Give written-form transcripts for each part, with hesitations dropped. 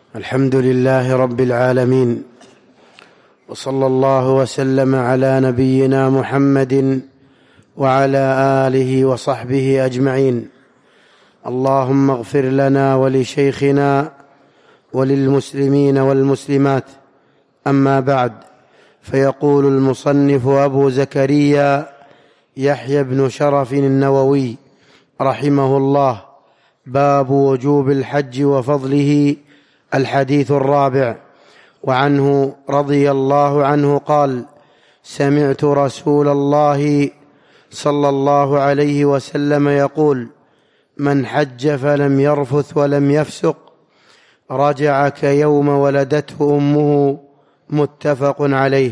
الحمد لله رب العالمين، وصلى الله وسلم على نبينا محمد وعلى آله وصحبه أجمعين. اللهم اغفر لنا ولشيخنا وللمسلمين والمسلمات. أما بعد، فيقول المصنف أبو زكريا يحيى بن شرف النووي رحمه الله: باب وجوب الحج وفضله. الحديث الرابع. وعنه رضي الله عنه قال: سمعت رسول الله صلى الله عليه وسلم يقول: من حج فلم يرفث ولم يفسق رجع كيوم ولدته أمه. متفق عليه.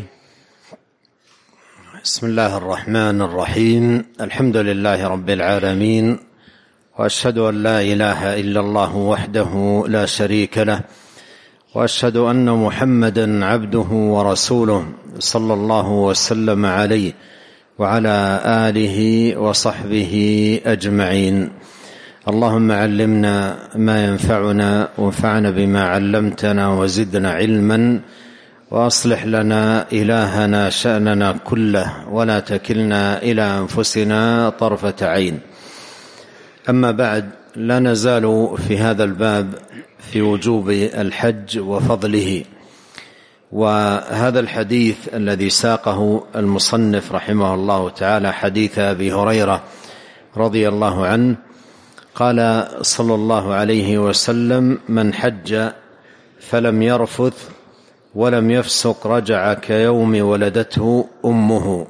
بسم الله الرحمن الرحيم. الحمد لله رب العالمين، وأشهد أن لا إله إلا الله وحده لا شريك له، وأشهد أن محمدا عبده ورسوله صلى الله وسلم عليه وعلى آله وصحبه أجمعين. اللهم علمنا ما ينفعنا وانفعنا بما علمتنا وزدنا علما، وأصلح لنا إلهنا شأننا كله، ولا تكلنا إلى أنفسنا طرفة عين. أما بعد، لا نزال في هذا الباب في وجوب الحج وفضله. وهذا الحديث الذي ساقه المصنف رحمه الله تعالى حديث أبي هريرة رضي الله عنه، قال صلى الله عليه وسلم: من حج فلم يرفث ولم يفسق رجع كيوم ولدته أمه.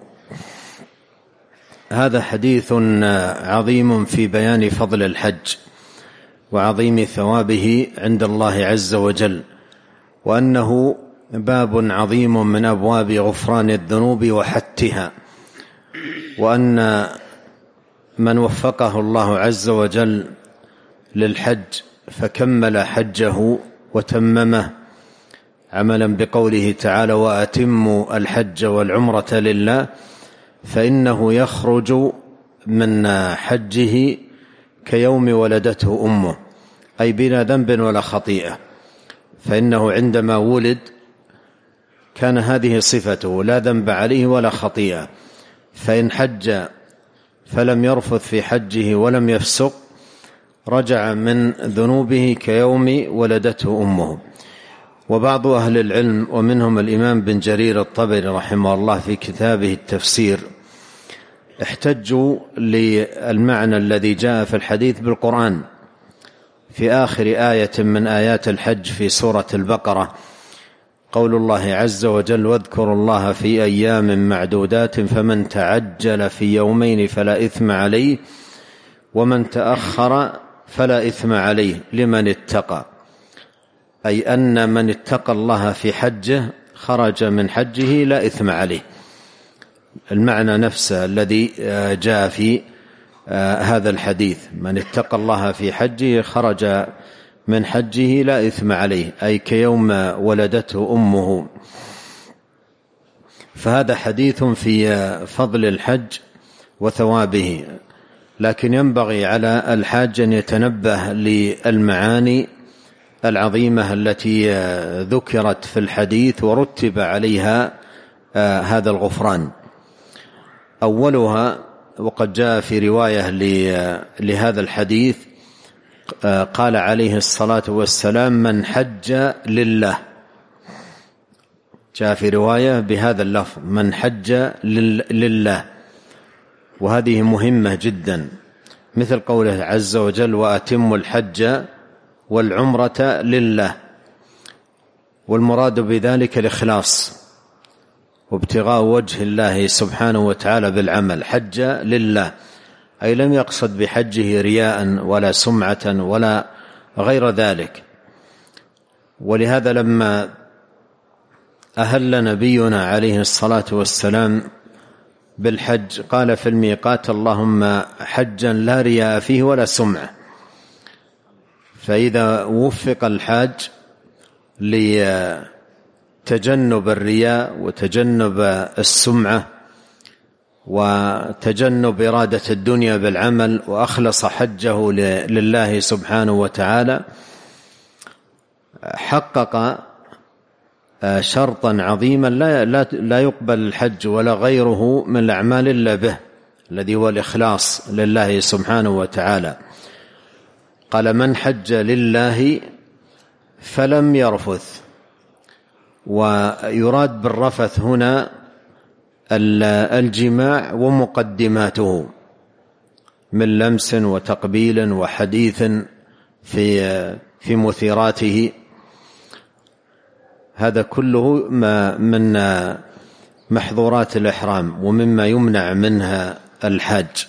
هذا حديث عظيم في بيان فضل الحج وعظيم ثوابه عند الله عز وجل، وأنه باب عظيم من أبواب غفران الذنوب وحتها، وأن من وفقه الله عز وجل للحج فكمل حجه وتممه عملا بقوله تعالى: وأتموا الحج والعمرة لله، فإنه يخرج من حجه كيوم ولدته أمه، أي بلا ذنب ولا خطيئة. فإنه عندما ولد كان هذه صفته، لا ذنب عليه ولا خطيئة. فإن حج فلم يرفث في حجه ولم يفسق رجع من ذنوبه كيوم ولدته أمه. وبعض أهل العلم ومنهم الإمام بن جرير الطبري رحمه الله في كتابه التفسير احتجوا للمعنى الذي جاء في الحديث بالقرآن في آخر آية من آيات الحج في سورة البقرة، قول الله عز وجل: واذكروا الله في أيام معدودات فمن تعجل في يومين فلا إثم عليه ومن تأخر فلا إثم عليه لمن اتقى. أي أن من اتقى الله في حجه خرج من حجه لا إثم عليه. المعنى نفسه الذي جاء في هذا الحديث: من اتقى الله في حجه خرج من حجه لا إثم عليه، أي كيوم ولدته أمه. فهذا حديث في فضل الحج وثوابه، لكن ينبغي على الحاج أن يتنبه للمعاني العظيمة التي ذكرت في الحديث ورتب عليها هذا الغفران. أولها، وقد جاء في رواية لهذا الحديث، قال عليه الصلاة والسلام: من حج لله. جاء في رواية بهذا اللفظ: من حج لله. وهذه مهمة جدا، مثل قوله عز وجل: وأتموا الحج والعمرة لله. والمراد بذلك الإخلاص وابتغاء وجه الله سبحانه وتعالى بالعمل. حج لله، أي لم يقصد بحجه رياء ولا سمعة ولا غير ذلك. ولهذا لما أهل نبينا عليه الصلاة والسلام بالحج قال في الميقات: اللهم حجا لا رياء فيه ولا سمعة. فإذا وفق الحاج لتجنب الرياء وتجنب السمعة وتجنب إرادة الدنيا بالعمل، وأخلص حجه لله سبحانه وتعالى، حقق شرطا عظيما لا يقبل الحج ولا غيره من الأعمال إلا به، الذي هو الإخلاص لله سبحانه وتعالى. قال: من حج لله فلم يرفث. ويراد بالرفث هنا الجماع ومقدماته من لمس وتقبيل وحديث في مثيراته، هذا كله من محظورات الإحرام ومما يمنع منها الحاج.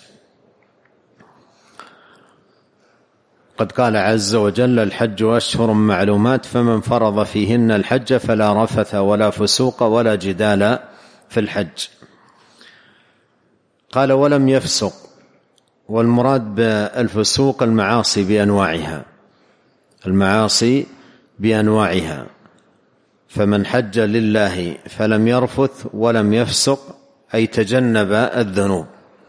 قد قال عز وجل: الحج أشهر معلومات فمن فرض فيهن الحج فلا رفث ولا فسوق ولا جدال في الحج. قال: ولم يفسق، والمراد بالفسوق المعاصي بأنواعها، المعاصي بأنواعها. فمن حج لله فلم يرفث ولم يفسق أي تجنب الذنوب.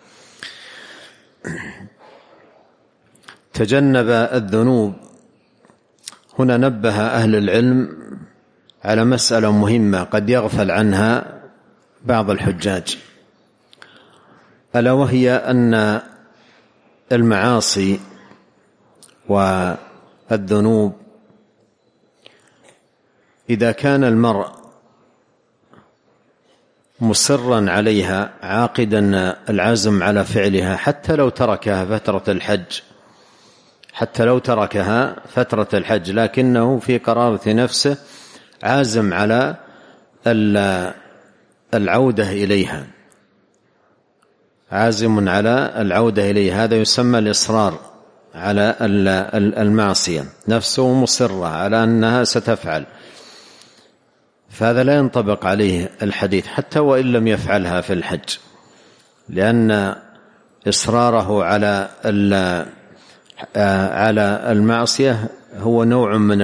تجنب الذنوب هنا نبه أهل العلم على مسألة مهمة قد يغفل عنها بعض الحجاج، ألا وهي أن المعاصي والذنوب إذا كان المرء مصرا عليها عاقدا العزم على فعلها حتى لو تركها فترة الحج، لكنه في قرارة نفسه عازم على العودة إليها، عازم على العودة إليها، هذا يسمى الإصرار على المعصية، نفسه مصرة على أنها ستفعل، فهذا لا ينطبق عليه الحديث حتى وإن لم يفعلها في الحج، لأن إصراره على المعصية هو نوع من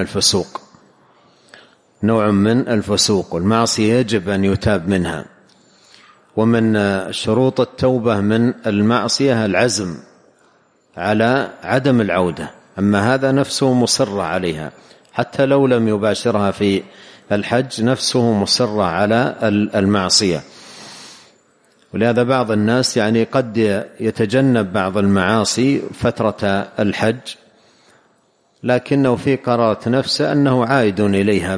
الفسوق، والمعصية يجب أن يتاب منها. ومن شروط التوبة من المعصية العزم على عدم العودة، أما هذا نفسه مصرة عليها حتى لو لم يباشرها في الحج، نفسه مصرة على المعصية. ولهذا بعض الناس قد يتجنب بعض المعاصي فترة الحج، لكنه في قرارة نفسه أنه عائد إليها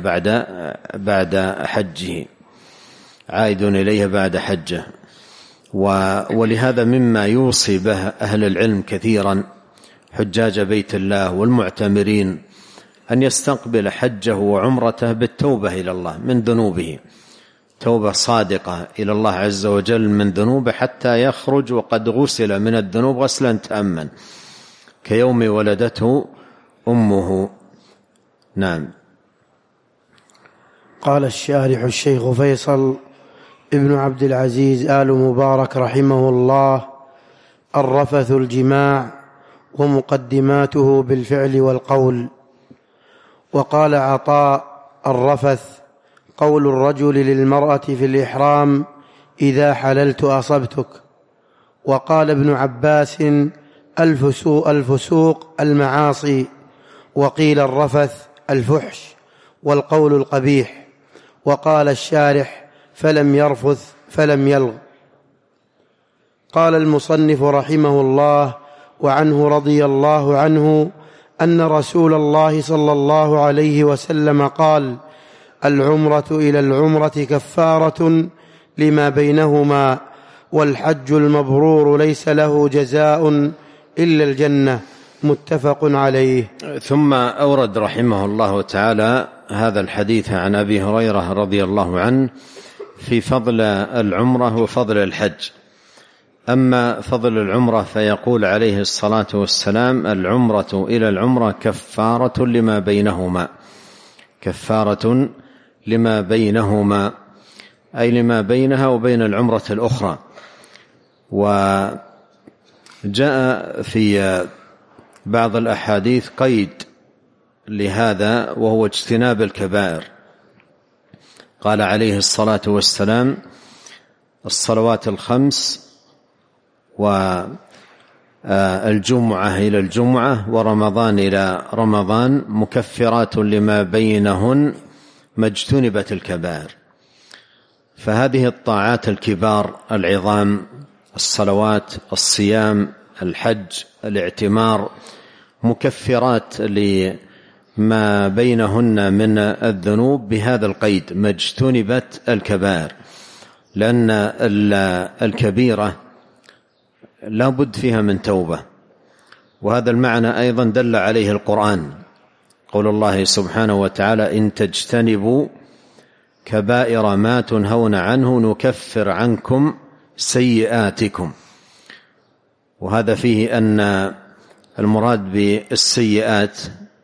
بعد حجه. ولهذا مما يوصي به أهل العلم كثيرا حجاج بيت الله والمعتمرين أن يستقبل حجه وعمرته بالتوبة إلى الله من ذنوبه، توبة صادقة إلى الله عز وجل من ذنوبه حتى يخرج وقد غسل من الذنوب غسلا تاما كيوم ولدته أمه. نعم. قال الشارح الشيخ فيصل ابن عبد العزيز آل مبارك رحمه الله: الرفث الجماع ومقدماته بالفعل والقول. وقال عطاء: الرفث قول الرجل للمرأة في الإحرام: إذا حللت أصبتك. وقال ابن عباس: الفسوق المعاصي. وقيل الرفث الفحش والقول القبيح. وقال الشارح: فلم يرفث فلم يلغ. قال المصنف رحمه الله: وعنه رضي الله عنه أن رسول الله صلى الله عليه وسلم قال: العمرة إلى العمرة كفارة لما بينهما، والحج المبرور ليس له جزاء إلا الجنة. متفق عليه. ثم أورد رحمه الله تعالى هذا الحديث عن أبي هريرة رضي الله عنه في فضل العمرة وفضل الحج. أما فضل العمرة فيقول عليه الصلاة والسلام: العمرة إلى العمرة كفارة لما بينهما أي لما بينها وبين العمرة الأخرى. وجاء في بعض الأحاديث قيد لهذا وهو اجتناب الكبائر. قال عليه الصلاة والسلام: الصلوات الخمس الجمعة إلى الجمعة ورمضان إلى رمضان مكفرات لما بينهن ما اجتنبت الكبائر. فهذه الطاعات الكبار العظام، الصلوات، الصيام، الحج، الاعتمار، مكفرات لما بينهن من الذنوب بهذا القيد: ما اجتنبت الكبائر، لأن الكبيرة لا بد فيها من توبة. وهذا المعنى أيضا دل عليه القرآن، قول الله سبحانه وتعالى: إن تجتنبوا كبائر ما تنهون عنه نكفر عنكم سيئاتكم. وهذا فيه أن المراد بالسيئات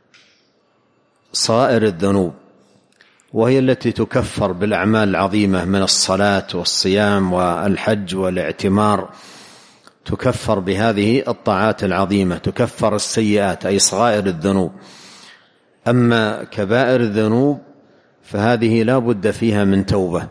صائر الذنوب، وهي التي تكفر بالأعمال العظيمة من الصلاة والصيام والحج والاعتمار، تكفر بهذه الطاعات العظيمة، تكفر السيئات أي صغائر الذنوب. أما كبائر الذنوب فهذه لا بد فيها من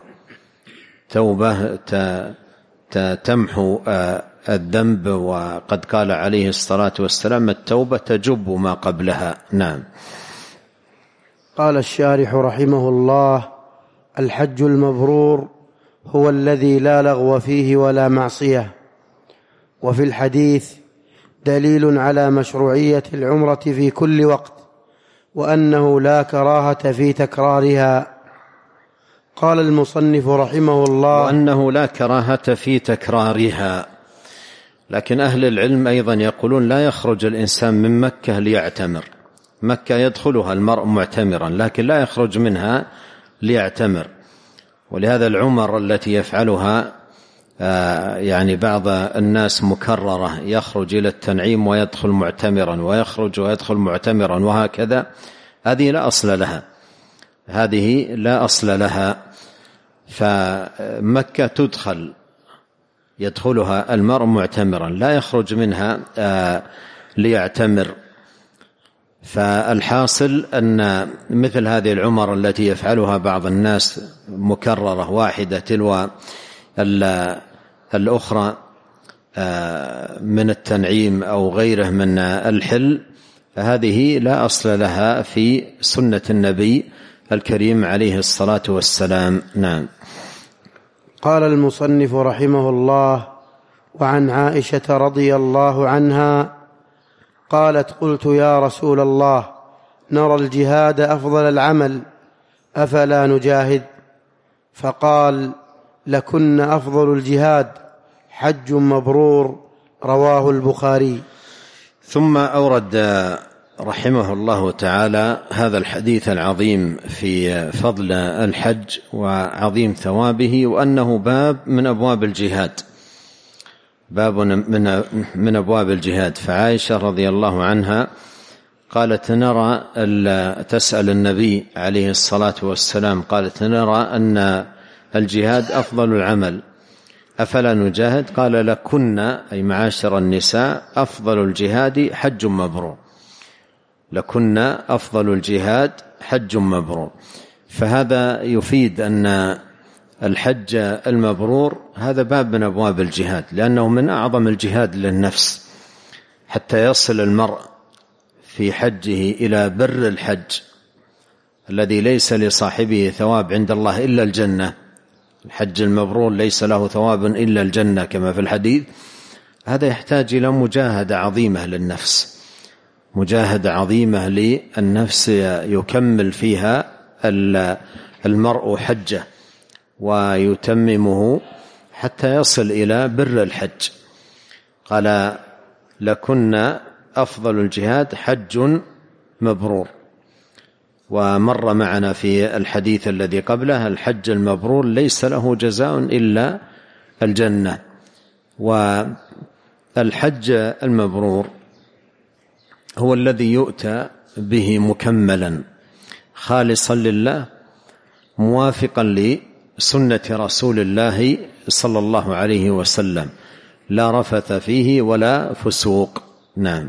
توبة تمحو الذنب، وقد قال عليه الصلاة والسلام: التوبة تجب ما قبلها. نعم. قال الشارح رحمه الله: الحج المبرور هو الذي لا لغو فيه ولا معصية. وفي الحديث دليل على مشروعية العمرة في كل وقت، وأنه لا كراهة في تكرارها. قال المصنف رحمه الله: وأنه لا كراهة في تكرارها. لكن أهل العلم أيضا يقولون لا يخرج الإنسان من مكة ليعتمر. مكة يدخلها المرء معتمرا، لكن لا يخرج منها ليعتمر. ولهذا العمر التي يفعلها يعني بعض الناس مكررة، يخرج إلى التنعيم ويدخل معتمرا، ويخرج ويدخل معتمرا، وهكذا، هذه لا أصل لها. فمكة يدخلها المرء معتمرا، لا يخرج منها ليعتمر. فالحاصل أن مثل هذه العمر التي يفعلها بعض الناس مكررة، واحدة تلو الأخرى، من التنعيم أو غيره من الحل، فهذه لا أصل لها في سنة النبي الكريم عليه الصلاة والسلام. نعم. قال المصنف رحمه الله: وعن عائشة رضي الله عنها قالت: قلت يا رسول الله، نرى الجهاد أفضل العمل، أفلا نجاهد؟ فقال: لكن أفضل الجهاد حج مبرور. رواه البخاري. ثم أورد رحمه الله تعالى هذا الحديث العظيم في فضل الحج وعظيم ثوابه، وأنه باب من أبواب الجهاد، باب من أبواب الجهاد. فعائشة رضي الله عنها قالت: تسأل النبي عليه الصلاة والسلام، قالت: نرى أن الجهاد أفضل العمل، أفلا نجاهد؟ قال: لكن أي معاشر النساء أفضل الجهاد حج مبرور، لكن أفضل الجهاد حج مبرور. فهذا يفيد أن الحج المبرور هذا باب من أبواب الجهاد، لأنه من أعظم الجهاد للنفس، حتى يصل المرء في حجه إلى بر الحج الذي ليس لصاحبه ثواب عند الله إلا الجنة. الحج المبرور ليس له ثواب إلا الجنة كما في الحديث. هذا يحتاج إلى مجاهدة عظيمة للنفس، مجاهدة عظيمة للنفس يكمل فيها المرء حجه ويتممه حتى يصل إلى بر الحج. قال: لكن أفضل الجهاد حج مبرور. ومر معنا في الحديث الذي قبله: الحج المبرور ليس له جزاء إلا الجنة. والحج المبرور هو الذي يؤتى به مكملا خالصا لله، موافقا لسنة رسول الله صلى الله عليه وسلم، لا رفث فيه ولا فسوق. نعم.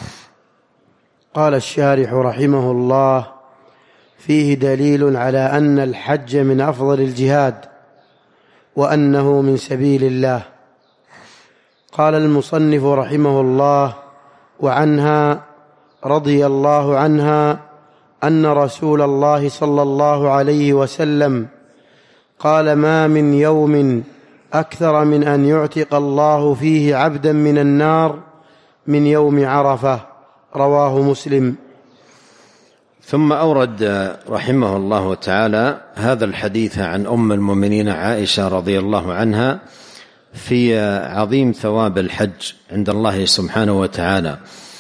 قال الشارح رحمه الله: فيه دليل على أن الحج من أفضل الجهاد، وأنه من سبيل الله. قال المصنف رحمه الله: وعنها رضي الله عنها أن رسول الله صلى الله عليه وسلم قال: ما من يوم أكثر من أن يعتق الله فيه عبدا من النار من يوم عرفة. رواه مسلم. ثم أورد رحمه الله تعالى هذا الحديث عن أم المؤمنين عائشة رضي الله عنها في عظيم ثواب الحج عند الله سبحانه وتعالى.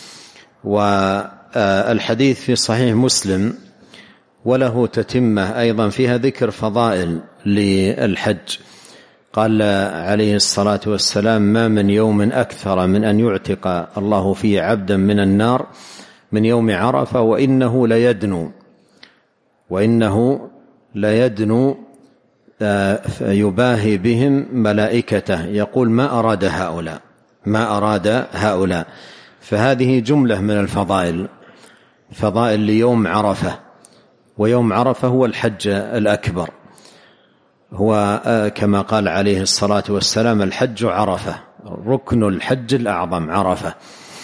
والحديث في صحيح مسلم وله تتمة أيضا فيها ذكر فضائل للحج. قال عليه الصلاة والسلام: ما من يوم أكثر من أن يعتق الله فيه عبدا من النار من يوم عرفة وإنه ليدنو يباهي بهم ملائكته يقول: ما أراد هؤلاء. فهذه جملة من الفضائل، فضائل ليوم عرفة. ويوم عرفة هو الحج الأكبر، هو كما قال عليه الصلاة والسلام: الحج عرفة، ركن الحج الأعظم عرفة.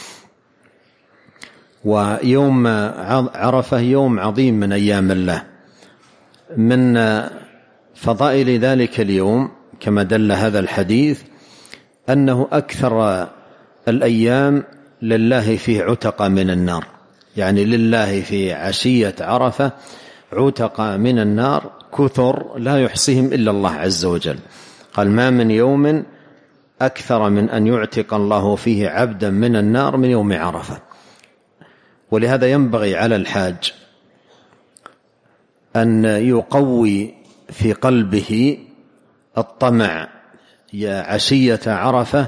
ويوم عرفة يوم عظيم من أيام الله. من فضائل ذلك اليوم كما دل هذا الحديث أنه أكثر الأيام لله فيه عتق من النار، يعني لله في عشية عرفة عتق من النار كثر لا يحصيهم إلا الله عز وجل. قال: ما من يوم أكثر من أن يعتق الله فيه عبدا من النار من يوم عرفة. ولهذا ينبغي على الحاج أن يقوي في قلبه الطمع عشية عرفة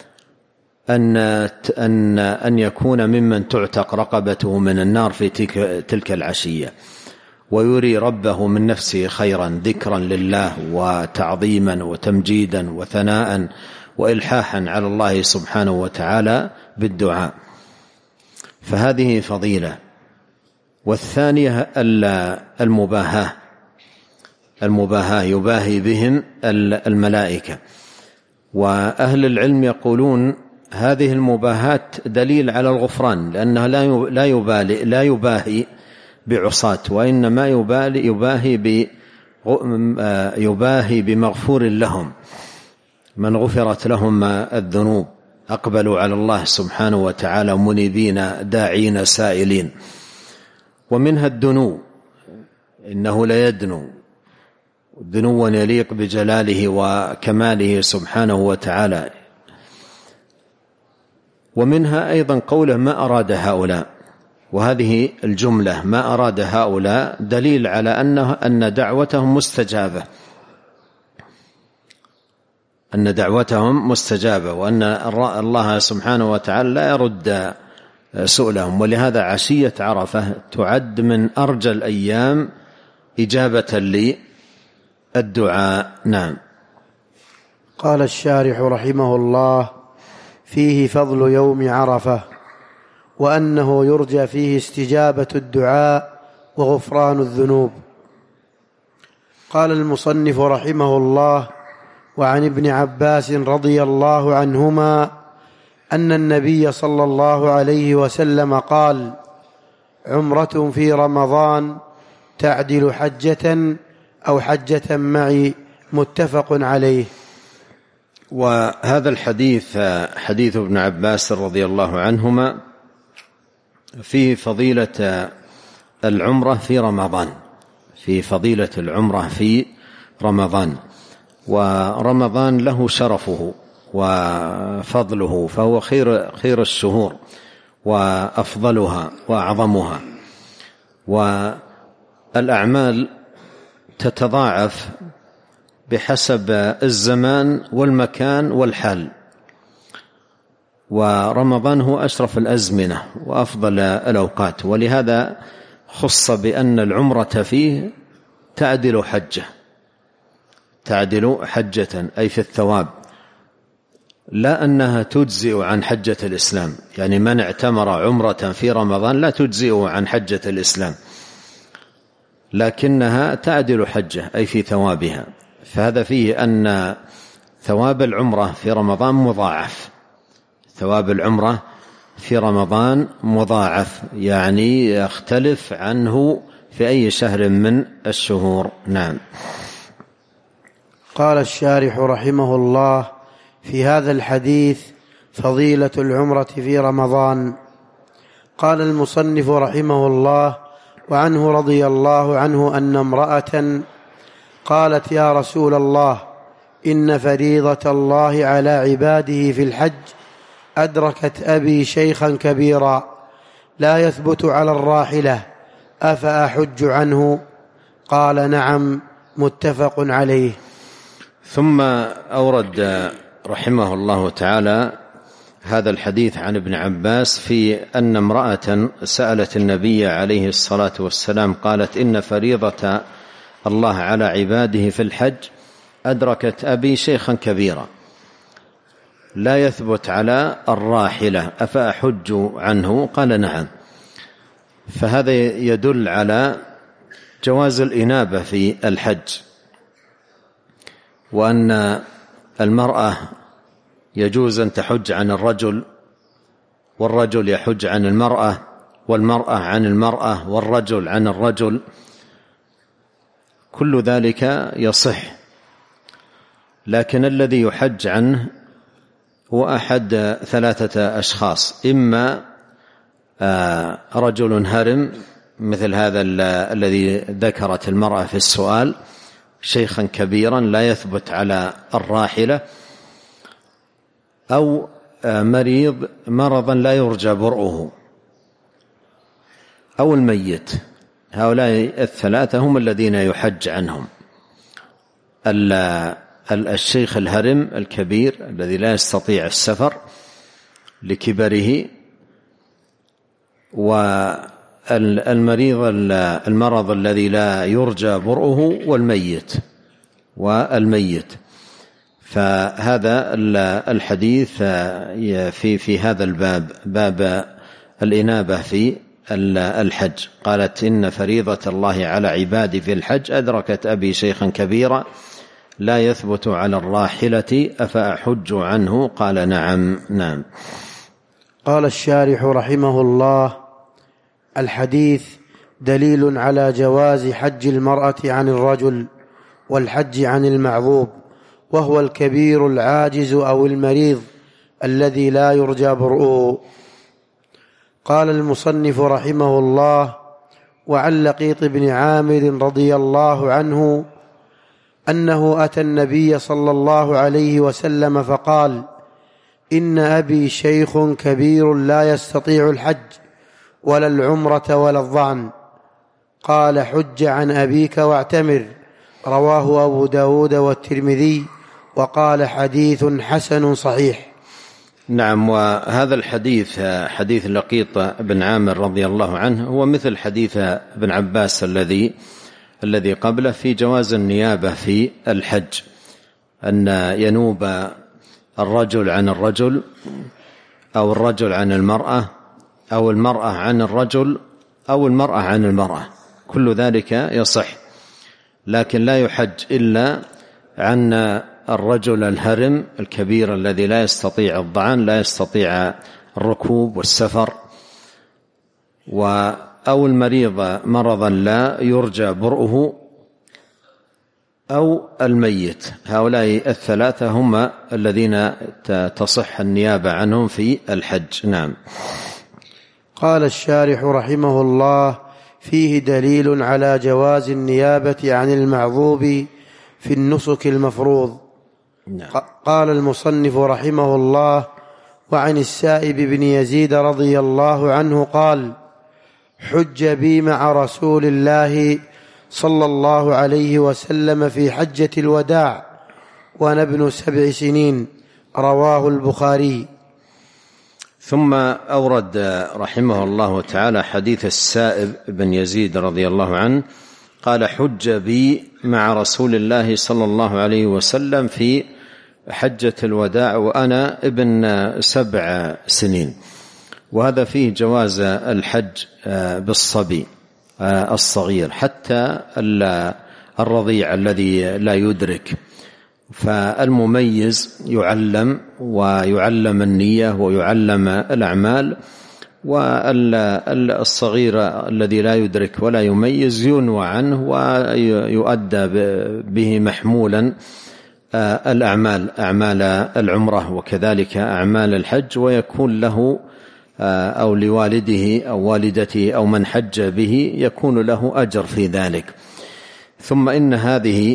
أن يكون ممن تعتق رقبته من النار في تلك العشية، ويري ربه من نفسه خيرا، ذكرا لله وتعظيما وتمجيدا وثناء وإلحاحا على الله سبحانه وتعالى بالدعاء. فهذه فضيلة. والثانية المباهاة يباهي بهم الملائكة. وأهل العلم يقولون هذه المباهاة دليل على الغفران، لأنها لا يباهي بعصاة، وإنما يباهي بمغفور لهم، من غفرت لهم الذنوب أقبلوا على الله سبحانه وتعالى منيبين داعين سائلين. ومنها الدنو، إنه ليدنو دنوا يليق بجلاله وكماله سبحانه وتعالى. ومنها أيضا قوله: ما أراد هؤلاء. وهذه الجملة ما أراد هؤلاء دليل على أن دعوتهم مستجابة، وأن الله سبحانه وتعالى لا يرد سؤلهم. ولهذا عشية عرفة تعد من أرجى الأيام إجابة للدعاء. نعم. قال الشارح رحمه الله: فيه فضل يوم عرفة، وأنه يرجى فيه استجابة الدعاء وغفران الذنوب. قال المصنف رحمه الله: وعن ابن عباس رضي الله عنهما أن النبي صلى الله عليه وسلم قال: عمرة في رمضان تعدل حجة أو حجة معي. متفق عليه. وهذا الحديث حديث ابن عباس رضي الله عنهما فيه فضيلة العمرة في رمضان، في فضيلة العمرة في رمضان. ورمضان له شرفه وفضله، فهو خير الشهور وأفضلها وأعظمها. والأعمال تتضاعف بحسب الزمان والمكان والحال، ورمضان هو أشرف الأزمنة وأفضل الأوقات. ولهذا خص بأن العمرة فيه تعدل حجة أي في الثواب، لا أنها تجزئ عن حجة الإسلام. يعني من اعتمر عمرة في رمضان لا تجزئ عن حجة الإسلام، لكنها تعدل حجة أي في ثوابها. فهذا فيه أن ثواب العمرة في رمضان مضاعف، ثواب العمرة في رمضان مضاعف، يعني يختلف عنه في أي شهر من الشهور. نعم. قال الشارح رحمه الله: في هذا الحديث فضيلة العمرة في رمضان. قال المصنف رحمه الله: وعنه رضي الله عنه أن امرأة قالت: يا رسول الله، إن فريضة الله على عباده في الحج أدركت أبي شيخا كبيرا لا يثبت على الراحلة، أفأحج عنه؟ قال: نعم، متفق عليه. ثم أورد رحمه الله تعالى هذا الحديث عن ابن عباس في أن امرأة سألت النبي عليه الصلاة والسلام قالت: إن فريضة الله على عباده في الحج أدركت أبي شيخا كبيرا لا يثبت على الراحلة، أفأحج عنه؟ قال: نعم. فهذا يدل على جواز الإنابة في الحج، وأن المرأة يجوز أن تحج عن الرجل، والرجل يحج عن المرأة، والمرأة عن المرأة، والرجل عن الرجل، كل ذلك يصح. لكن الذي يحج عنه هو أحد ثلاثة أشخاص: إما رجل هرم مثل هذا الذي ذكرت المرأة في السؤال، شيخا كبيرا لا يثبت على الراحلة، أو مريض مرضا لا يرجى برؤه، أو الميت. هؤلاء الثلاثة هم الذين يحج عنهم: الشيخ الهرم الكبير الذي لا يستطيع السفر لكبره، والمريض المرض الذي لا يرجى برؤه، والميت. فهذا الحديث في هذا الباب، باب الإنابة في الحج. قالت: إن فريضة الله على عبادي في الحج أدركت أبي شيخا كبيرا لا يثبت على الراحلة، أفأحج عنه؟ قال: نعم. نعم. قال الشارح رحمه الله: الحديث دليل على جواز حج المرأة عن الرجل والحج عن المعذوب، وهو الكبير العاجز أو المريض الذي لا يرجى برؤه. قال المصنف رحمه الله: وعن لقيط بن عامر رضي الله عنه أنه أتى النبي صلى الله عليه وسلم فقال: إن أبي شيخ كبير لا يستطيع الحج ولا العمرة ولا الظعن. قال: حج عن أبيك واعتمر. رواه أبو داود والترمذي، وقال: حديث حسن صحيح. نعم. وهذا الحديث حديث لقيط بن عامر رضي الله عنه هو مثل حديث ابن عباس الذي قبله في جواز النيابة في الحج، أن ينوب الرجل عن الرجل، أو الرجل عن المرأة، أو المرأة عن الرجل، أو المرأة عن المرأة، كل ذلك يصح. لكن لا يحج إلا عن الرجل الهرم الكبير الذي لا يستطيع الضعن، لا يستطيع الركوب والسفر، أو المريض مرضا لا يرجى برؤه، أو الميت. هؤلاء الثلاثة هم الذين تصح النيابة عنهم في الحج. نعم. قال الشارح رحمه الله: فيه دليل على جواز النيابة عن المعذوب في النسك المفروض. نعم. قال المصنف رحمه الله: وعن السائب بن يزيد رضي الله عنه قال: حج بي مع رسول الله صلى الله عليه وسلم في حجة الوداع وأنا ابن 7 سنين. رواه البخاري. ثم أورد رحمه الله تعالى حديث السائب بن يزيد رضي الله عنه قال: حج بي مع رسول الله صلى الله عليه وسلم في حجة الوداع وأنا ابن 7 سنين. وهذا فيه جواز الحج بالصبي الصغير، حتى الرضيع الذي لا يدرك. فالمميز يعلم، ويعلم النية ويعلم الأعمال، والصغير الذي لا يدرك ولا يميز ينوى عنه ويؤدى به محمولا الأعمال، أعمال العمرة وكذلك أعمال الحج، ويكون له أو لوالده أو والدته أو من حج به يكون له أجر في ذلك. ثم إن هذه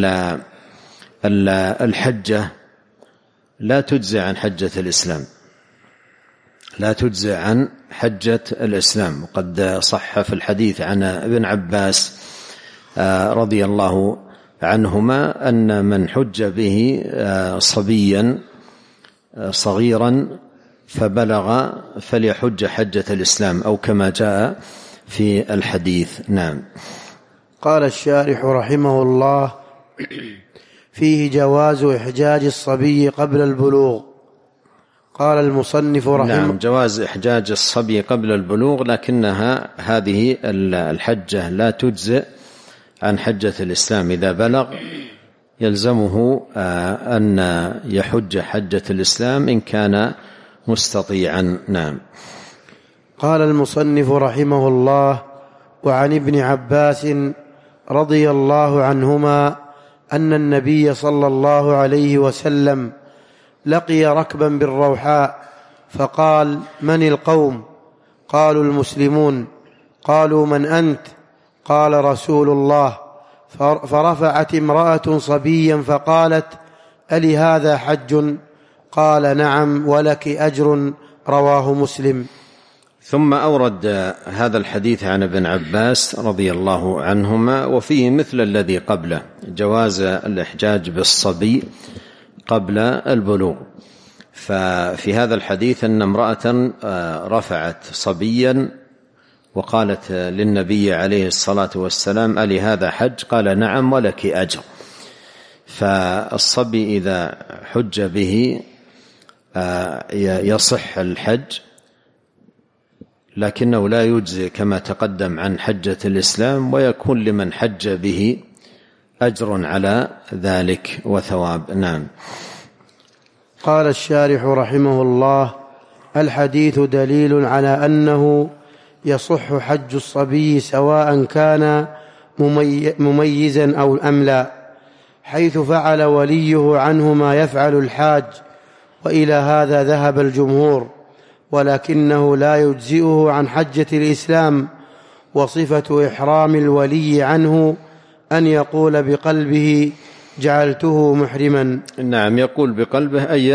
الحجة لا تجزي عن حجة الإسلام، لا تجزي عن حجة الإسلام. وقد صح في الحديث عن ابن عباس رضي الله عنهما أن من حج به صبيا صغيرا فبلغ فليحج حجة الإسلام، أو كما جاء في الحديث. نعم. قال الشارح رحمه الله: فيه جواز إحجاج الصبي قبل البلوغ. قال المصنف رحمه نعم، جواز إحجاج الصبي قبل البلوغ، لكنها هذه الحجة لا تجزئ عن حجة الإسلام. إذا بلغ يلزمه أن يحج حجة الإسلام إن كان مستطيعا. نعم. قال المصنف رحمه الله: وعن ابن عباس رضي الله عنهما أن النبي صلى الله عليه وسلم لقي ركبا بالروحاء فقال: من القوم؟ قالوا: المسلمون. قالوا: من أنت؟ قال: رسول الله. فرفعت امرأة صبيا فقالت: ألي هذا حج؟ قال: نعم ولك أجر. رواه مسلم. ثم أورد هذا الحديث عن ابن عباس رضي الله عنهما، وفيه مثل الذي قبله، جواز الإحجاج بالصبي قبل البلوغ. ففي هذا الحديث أن امرأة رفعت صبيا وقالت للنبي عليه الصلاة والسلام: ألي هذا حج؟ قال: نعم ولك أجر. فالصبي إذا حج به يصح الحج، لكنه لا يجزي كما تقدم عن حجة الإسلام، ويكون لمن حج به أجر على ذلك وثواب. نعم. قال الشارح رحمه الله: الحديث دليل على أنه يصح حج الصبي سواء كان مميزا أو أم لا، حيث فعل وليه عنه ما يفعل الحاج، وإلى هذا ذهب الجمهور، ولكنه لا يجزئه عن حجة الإسلام. وصفة إحرام الولي عنه أن يقول بقلبه: جعلته محرما. نعم، يقول بقلبه أي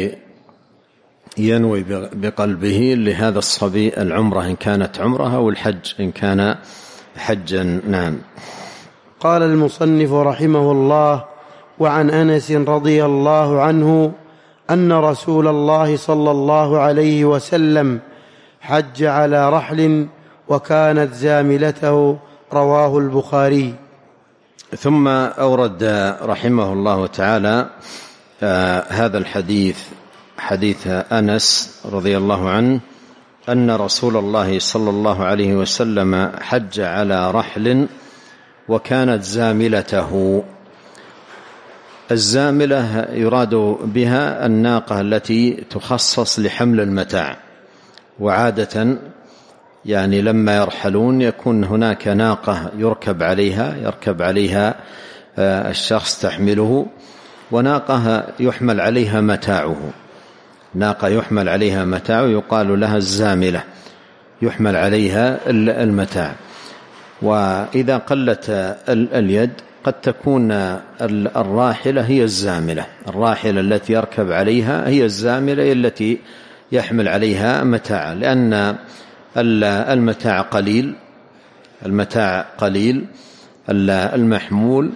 ينوي بقلبه لهذا الصبي العمرة إن كانت عمرة، أو الحج إن كان حجا. نعم. قال المصنف رحمه الله: وعن أنس رضي الله عنه أن رسول الله صلى الله عليه وسلم حج على رحل وكانت زاملته. رواه البخاري. ثم أورد رحمه الله تعالى هذا الحديث، حديث أنس رضي الله عنه أن رسول الله صلى الله عليه وسلم حج على رحل وكانت زاملته. الزاملة يراد بها الناقة التي تخصص لحمل المتاع، وعادة يعني لما يرحلون يكون هناك ناقة يركب عليها الشخص تحمله، وناقة يحمل عليها متاعه، يقال لها الزاملة، يحمل عليها المتاع. وإذا قلت اليد قد تكون الراحلة هي الزاملة، الراحلة التي يركب عليها هي الزاملة التي يحمل عليها متاعا، لأن المتاع قليل المحمول،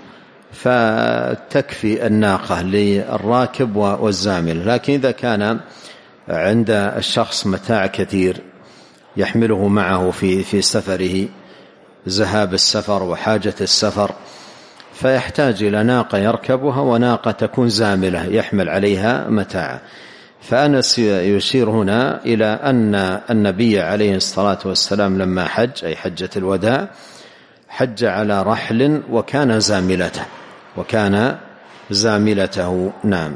فتكفي الناقة للراكب والزامل. لكن إذا كان عند الشخص متاع كثير يحمله معه في سفره، ذهاب السفر وحاجة السفر، فيحتاج إلى ناقة يركبها وناقة تكون زاملة يحمل عليها متاعا. فأنس يشير هنا إلى أن النبي عليه الصلاة والسلام لما حج، أي حجة الوداع، حج على رحل وكان زاملته. نعم.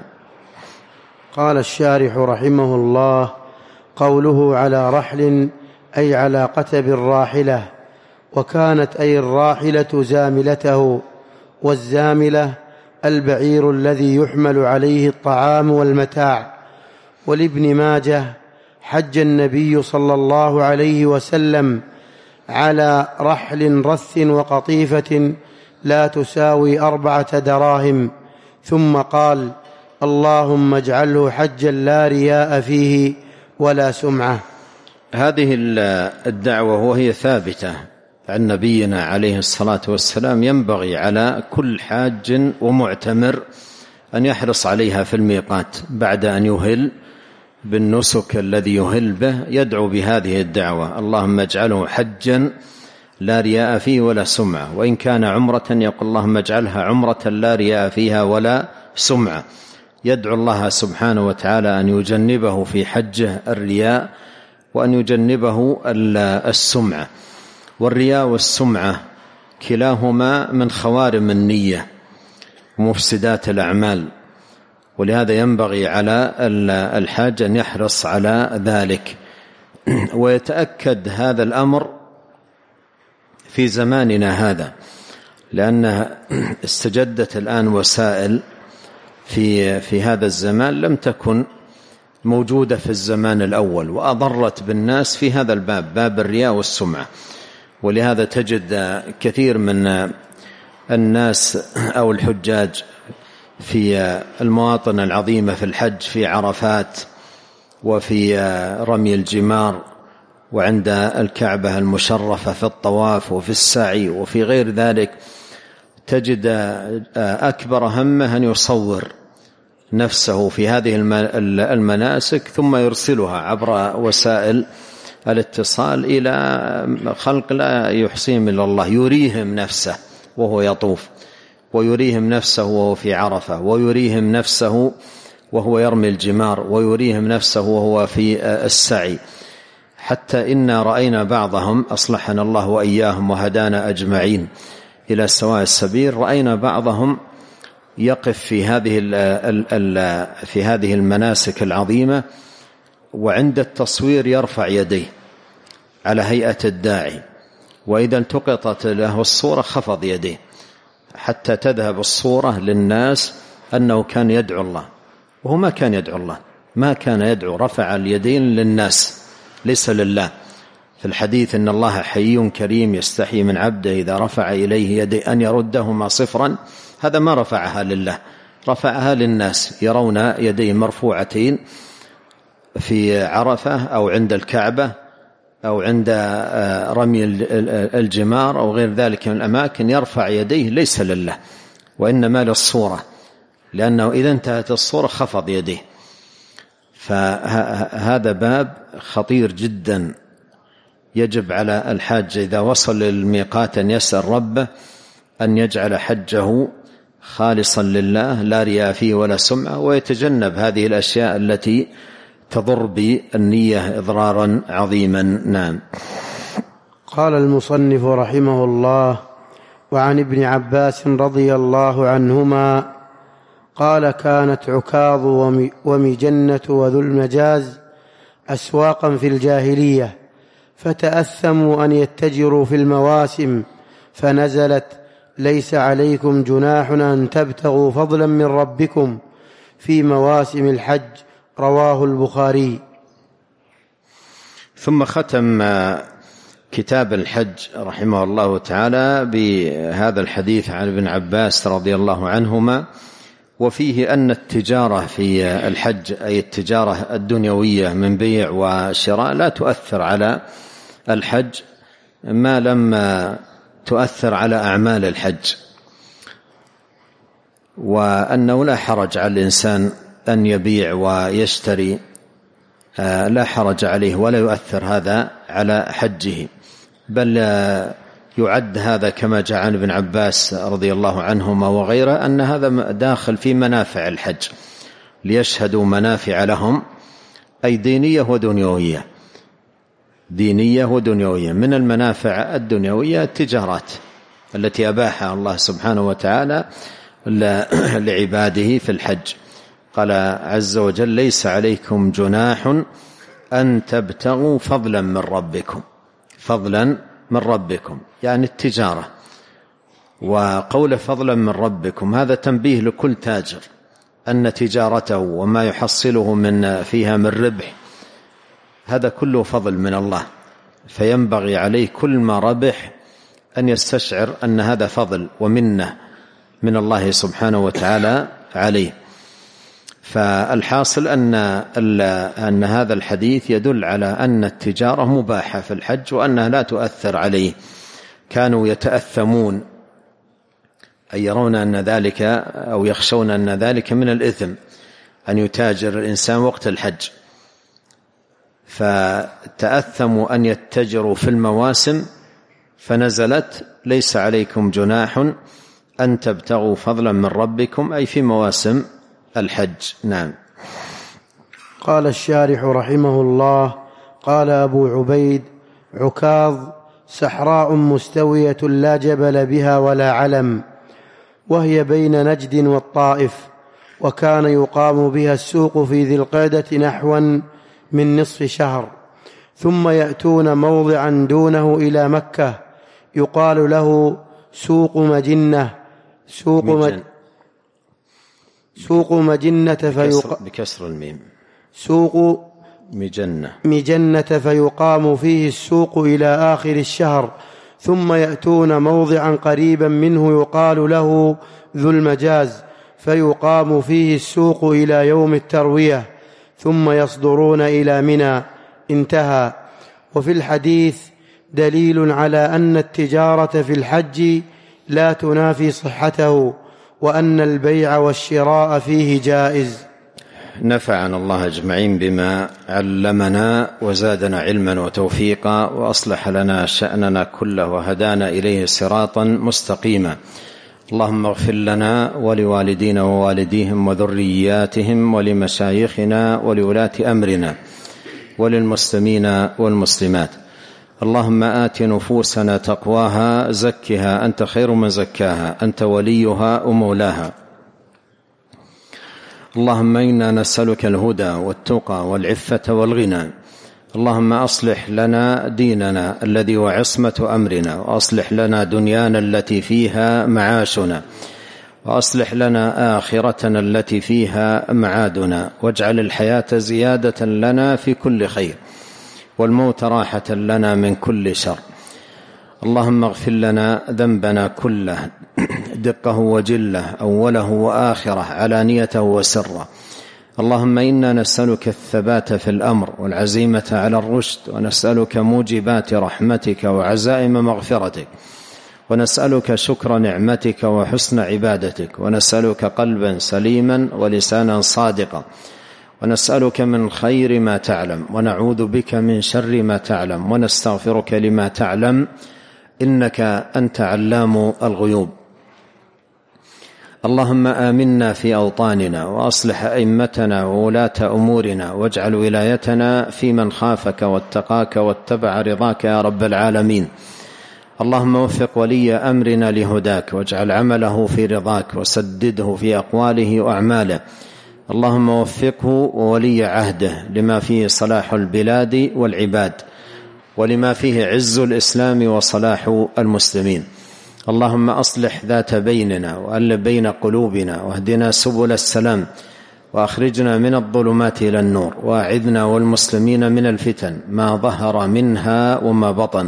قال الشارح رحمه الله: قوله على رحل أي على قتب الراحلة، وكانت أي الراحلة زاملته، والزاملة البعير الذي يحمل عليه الطعام والمتاع. ولابن ماجه: حج النبي صلى الله عليه وسلم على رحل رث وقطيفة لا تساوي 4 دراهم، ثم قال: اللهم اجعله حجا لا رياء فيه ولا سمعة. هذه الدعوة وهي ثابتة عن نبينا عليه الصلاة والسلام ينبغي على كل حاج ومعتمر أن يحرص عليها في الميقات بعد أن يهل بالنسك الذي يهل به، يدعو بهذه الدعوة: اللهم اجعله حجا لا رياء فيه ولا سمعة. وإن كان عمرة يقول: اللهم اجعلها عمرة لا رياء فيها ولا سمعة. يدعو الله سبحانه وتعالى أن يجنبه في حجه الرياء، وأن يجنبه السمعة. والرياء والسمعة كلاهما من خوارم النية ومفسدات الأعمال، ولهذا ينبغي على الحاج أن يحرص على ذلك. ويتأكد هذا الأمر في زماننا هذا، لأنها استجدت الآن وسائل في هذا الزمان لم تكن موجودة في الزمان الأول، وأضرت بالناس في هذا الباب، باب الرياء والسمعة. ولهذا تجد كثير من الناس أو الحجاج في المواطن العظيمة في الحج، في عرفات وفي رمي الجمار وعند الكعبة المشرفة في الطواف وفي السعي وفي غير ذلك، تجد أكبر همه أن يصور نفسه في هذه المناسك ثم يرسلها عبر وسائل الاتصال إلى خلق لا يحصيهم إلا الله، يريهم نفسه وهو يطوف، ويريهم نفسه وهو في عرفة، ويريهم نفسه وهو يرمي الجمار، ويريهم نفسه وهو في السعي. حتى إنا رأينا بعضهم، أصلحنا الله وإياهم وهدانا أجمعين إلى سواء السبيل، رأينا بعضهم يقف في هذه المناسك العظيمة، وعند التصوير يرفع يديه على هيئة الداعي، وإذا التقطت له الصورة خفض يديه حتى تذهب الصورة للناس أنه كان يدعو الله، وهو ما كان يدعو الله، ما كان يدعو، رفع اليدين للناس ليس لله. في الحديث إن الله حي كريم يستحي من عبده إذا رفع إليه يديه أن يردهما صفرا. هذا ما رفعها لله، رفعها للناس، يرون يديه مرفوعتين في عرفة أو عند الكعبة أو عند رمي الجمار أو غير ذلك من الأماكن، يرفع يديه ليس لله وإنما للصورة، لأنه إذا انتهت الصورة خفض يديه. فهذا باب خطير جدا، يجب على الحاج إذا وصل للميقات أن يسأل ربه أن يجعل حجه خالصا لله لا رياء فيه ولا سمعة، ويتجنب هذه الأشياء التي تضر بالنية إضرارا عظيما. نعم. قال المصنف رحمه الله: وعن ابن عباس رضي الله عنهما قال: كانت عكاظ ومجنة وذو المجاز أسواقا في الجاهلية، فتأثموا أن يتجروا في المواسم، فنزلت: ليس عليكم جناح أن تبتغوا فضلا من ربكم في مواسم الحج. رواه البخاري. ثم ختم كتاب الحج رحمه الله تعالى بهذا الحديث عن ابن عباس رضي الله عنهما، وفيه أن التجارة في الحج أي التجارة الدنيوية من بيع وشراء لا تؤثر على الحج ما لم تؤثر على أعمال الحج، وأنه لا حرج على الإنسان أن يبيع ويشتري، لا حرج عليه ولا يؤثر هذا على حجه، بل يعد هذا كما جاء عن ابن عباس رضي الله عنهما وغيره أن هذا داخل في منافع الحج، ليشهدوا منافع لهم أي دينية ودنيوية. دينية ودنيوية. من المنافع الدنيوية التجارات التي أباحها الله سبحانه وتعالى، لعباده في الحج. قال عز وجل: ليس عليكم جناح أن تبتغوا فضلا من ربكم، يعني التجارة. وقول فضلا من ربكم هذا تنبيه لكل تاجر أن تجارته وما يحصله فيها من ربح هذا كله فضل من الله، فينبغي عليه كل ما ربح أن يستشعر أن هذا فضل ومنة من الله سبحانه وتعالى عليه. فالحاصل أن هذا الحديث يدل على أن التجارة مباحة في الحج وأنها لا تؤثر عليه. كانوا يتأثمون أي يرون أن ذلك أو يخشون أن ذلك من الإثم أن يتاجر الإنسان وقت الحج، فتأثموا أن يتجروا في المواسم، فنزلت: ليس عليكم جناح أن تبتغوا فضلا من ربكم، أي في مواسم الحج. نعم. قال الشارح رحمه الله: قال أبو عبيد: عكاظ صحراء مستوية لا جبل بها ولا علم، وهي بين نجد والطائف، وكان يقام بها السوق في ذي القعدة نحوا من نصف شهر، ثم يأتون موضعا دونه إلى مكة يقال له سوق مجنة بكسر الميم، سوق مجنة، فيقام فيه السوق إلى آخر الشهر، ثم يأتون موضعا قريبا منه يقال له ذو المجاز، فيقام فيه السوق إلى يوم التروية، ثم يصدرون إلى منى. انتهى. وفي الحديث دليل على أن التجارة في الحج لا تنافي صحته، وأن البيع والشراء فيه جائز. نفعنا الله أجمعين بما علمنا وزادنا علما وتوفيقا، وأصلح لنا شأننا كله وهدانا إليه صراطا مستقيما. اللهم اغفر لنا ولوالدينا ووالديهم وذرياتهم ولمشايخنا ولولاة أمرنا وللمسلمين والمسلمات. اللهم آت نفوسنا تقواها، زكها أنت خير من زكاها، أنت وليها ومولاها. اللهم إنا نسألك الهدى والتقى والعفة والغنى. اللهم أصلح لنا ديننا الذي هو عصمة أمرنا، وأصلح لنا دنيانا التي فيها معاشنا، وأصلح لنا آخرتنا التي فيها معادنا، واجعل الحياة زيادة لنا في كل خير، والموت راحة لنا من كل شر. اللهم اغفر لنا ذنبنا كله، دقه وجله، أوله وآخره، علانيته وسره. اللهم إنا نسألك الثبات في الأمر والعزيمة على الرشد، ونسألك موجبات رحمتك وعزائم مغفرتك، ونسألك شكر نعمتك وحسن عبادتك، ونسألك قلبا سليما ولسانا صادقا، ونسألك من خير ما تعلم، ونعوذ بك من شر ما تعلم، ونستغفرك لما تعلم، إنك أنت علام الغيوب. اللهم آمنا في أوطاننا، وأصلح أئمتنا وولاة أمورنا، واجعل ولايتنا في من خافك واتقاك واتبع رضاك يا رب العالمين. اللهم وفق ولي أمرنا لهداك، واجعل عمله في رضاك، وسدده في أقواله وأعماله. اللهم وفقه وولي عهده لما فيه صلاح البلاد والعباد، ولما فيه عز الإسلام وصلاح المسلمين. اللهم أصلح ذات بيننا، وألف بين قلوبنا، واهدنا سبل السلام، وأخرجنا من الظلمات إلى النور، وأعذنا والمسلمين من الفتن ما ظهر منها وما بطن.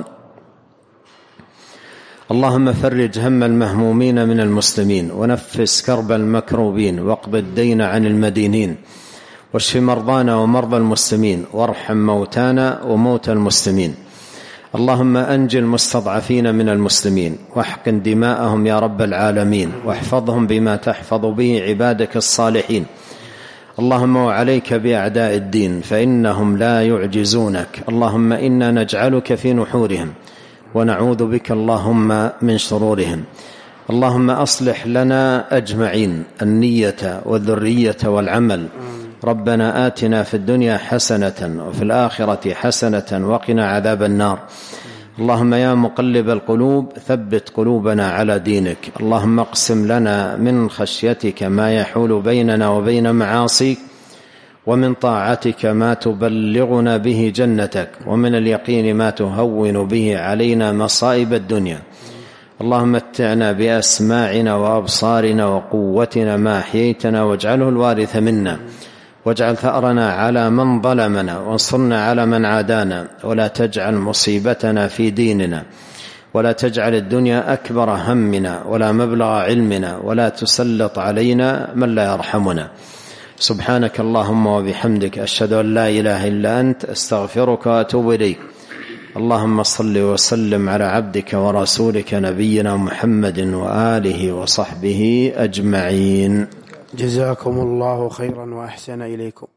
اللهم فرج هم المهمومين من المسلمين، ونفس كرب المكروبين، واقض الدين عن المدينين، واشف مرضانا ومرضى المسلمين، وارحم موتانا وموتى المسلمين. اللهم أنجِ المستضعفين من المسلمين، واحقن دماءهم يا رب العالمين، واحفظهم بما تحفظ به عبادك الصالحين. اللهم وعليك بأعداء الدين، فإنهم لا يعجزونك. اللهم إنا نجعلك في نحورهم، ونعوذ بك اللهم من شرورهم. اللهم أصلح لنا أجمعين النية والذرية والعمل. ربنا آتنا في الدنيا حسنة، وفي الآخرة حسنة، وقنا عذاب النار. اللهم يا مقلب القلوب ثبت قلوبنا على دينك. اللهم اقسم لنا من خشيتك ما يحول بيننا وبين معاصيك، ومن طاعتك ما تبلغنا به جنتك، ومن اليقين ما تهون به علينا مصائب الدنيا. اللهم متعنا بأسماعنا وأبصارنا وقوتنا ما أحييتنا، واجعله الوارث منا، واجعل ثأرنا على من ظلمنا، وانصرنا على من عادانا، ولا تجعل مصيبتنا في ديننا، ولا تجعل الدنيا أكبر همنا ولا مبلغ علمنا، ولا تسلط علينا من لا يرحمنا. سبحانك اللهم وبحمدك، أشهد أن لا إله إلا أنت، أستغفرك وأتوب إليك. اللهم صل وسلم على عبدك ورسولك نبينا محمد وآله وصحبه أجمعين. جزاكم الله خيرا وأحسن إليكم.